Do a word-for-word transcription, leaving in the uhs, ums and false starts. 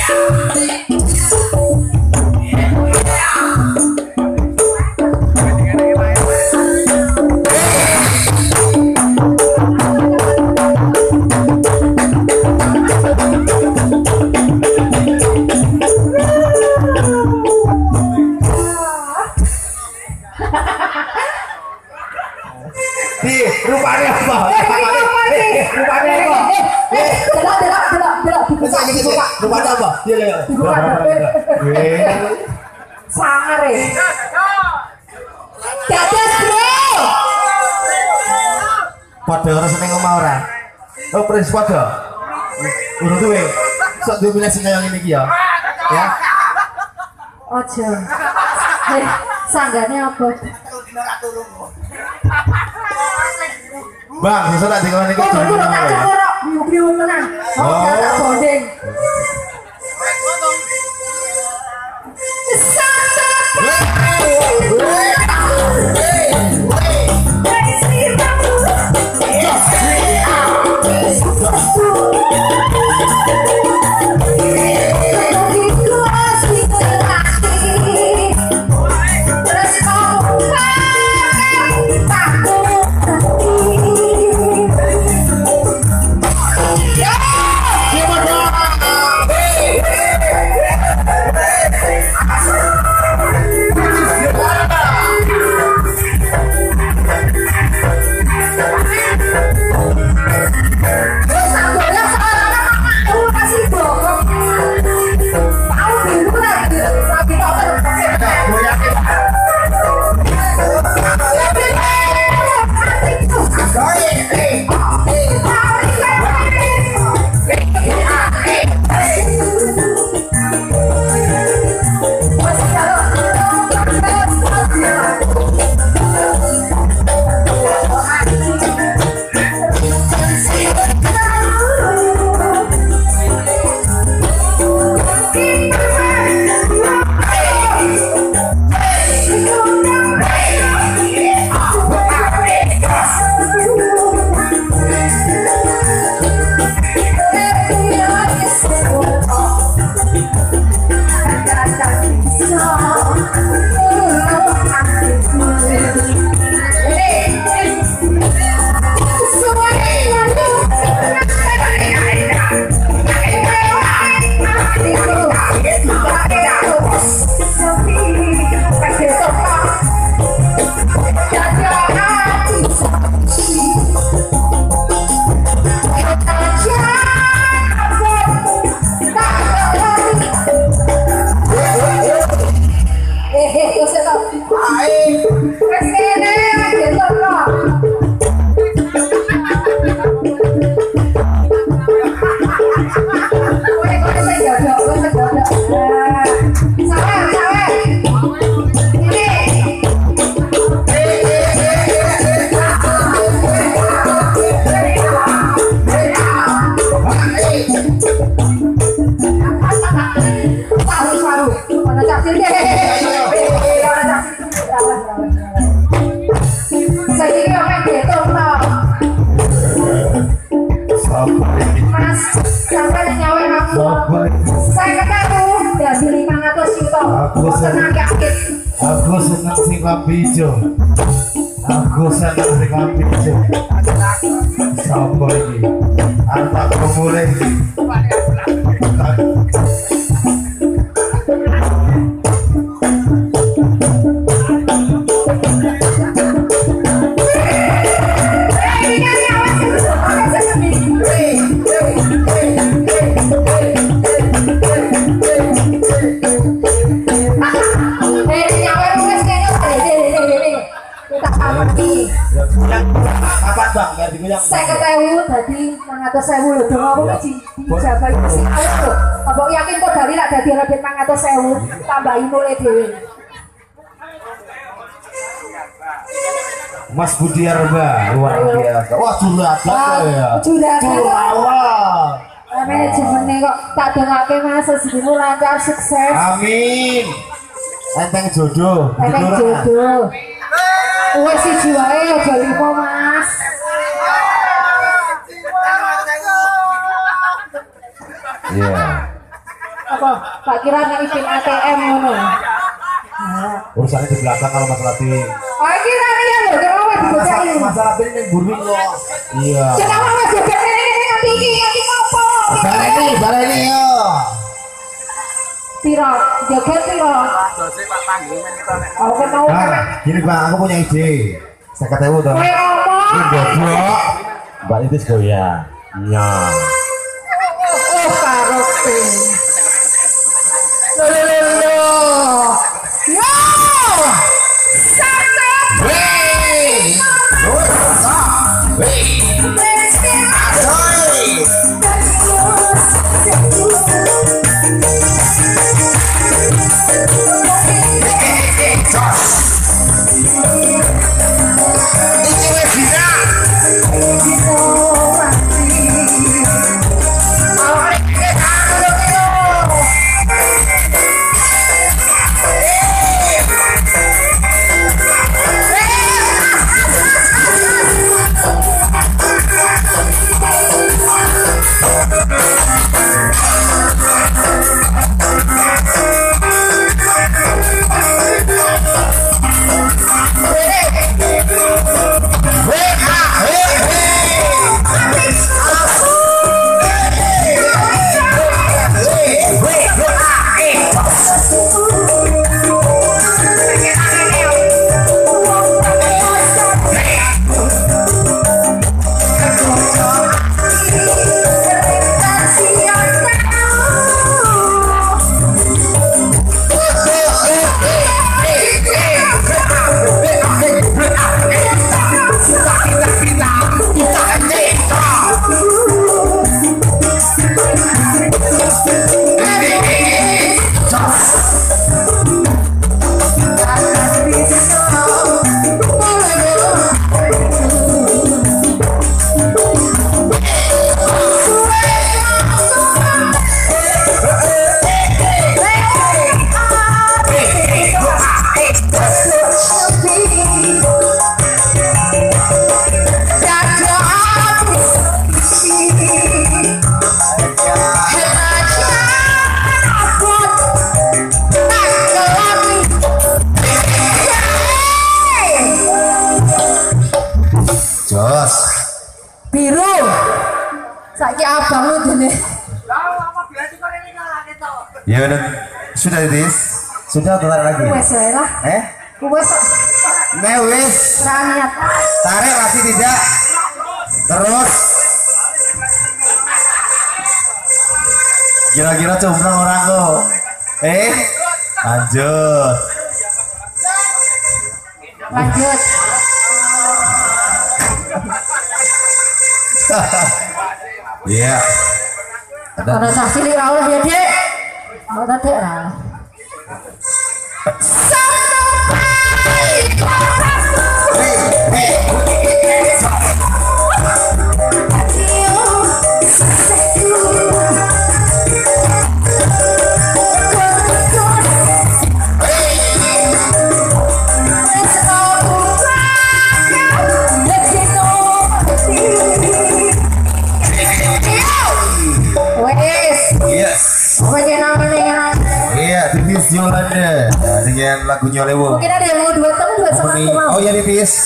Rupanya apa? Rupanya apa? Delok delok delok delok dibuka dibuka. Rupanya apa? Iya iya. Sangare. Dadas, Bro. Padha ora seneng omah ora. Oh, pres padha. Urung duwe. Sok duwe milih sing kaya ngene iki ya. Ya. Ojo. Heh, sanggane apa? Bang, bisa tak dikon iki jenenge apa ya? Biu-biu tenan. Oh, tak bonding. Aku senang sing lampi ijo. Aku senang sing lampi ijo. Sapa iki? Arep mulai. Saya ketahui tadi mangatus sewu lho dong aku iki dijabahi mesti awet kok. Apa yakin kok dari lak dadi lebih mangatus sewu tambahi mulai dhewe. Mas Budi Arba luar biasa. Wah, juragan ya. Juragan. Manajemennya kok tak dongake Mas sedina lancar sukses. Amin. Enteng jodoh. Enteng jodoh. Wes siji wae aja limo Mas. Iya. Apa? Tak kira nek pin A T M ngono. Nah, Urusannya di belakang kalau masalah tim. oh iki kan ya lho, kira wae dibocaki. Masalah, masalah tim yang burung loh. Iya. Kira wae joget ngene nganti iki, nganti ngopo? Baleni, baleni yo. Piro? Joget piro? Aku kan mau kan. Nah, gini bang, aku punya ide. Saya kata udah. Kowe ngomong. Ini goblok. Mbak itu goyang. Iya. Oh, karo ping. Lo lo lo lo. Yo! Satu. Wey. Wey. Jos. Biru. Saiki abang lu dene. Ya udah. Sudah Tis. Sudah atau tarik lagi? Wes wae lah. Eh? Wes Nah wis. raniat. Tarik masih tidak. Terus. Kira-kira jomblang orang kok. Eh? Lanjut. Lanjut. Iya. Ada. Ada saksi li rawuh ya, Dik. Mau tadi lah. Yes. Iya, Titis Yolanda dengan lagunya Lewo. mungkin ada yang mau duet, tapi duet sama aku mau. Oh ya Titis.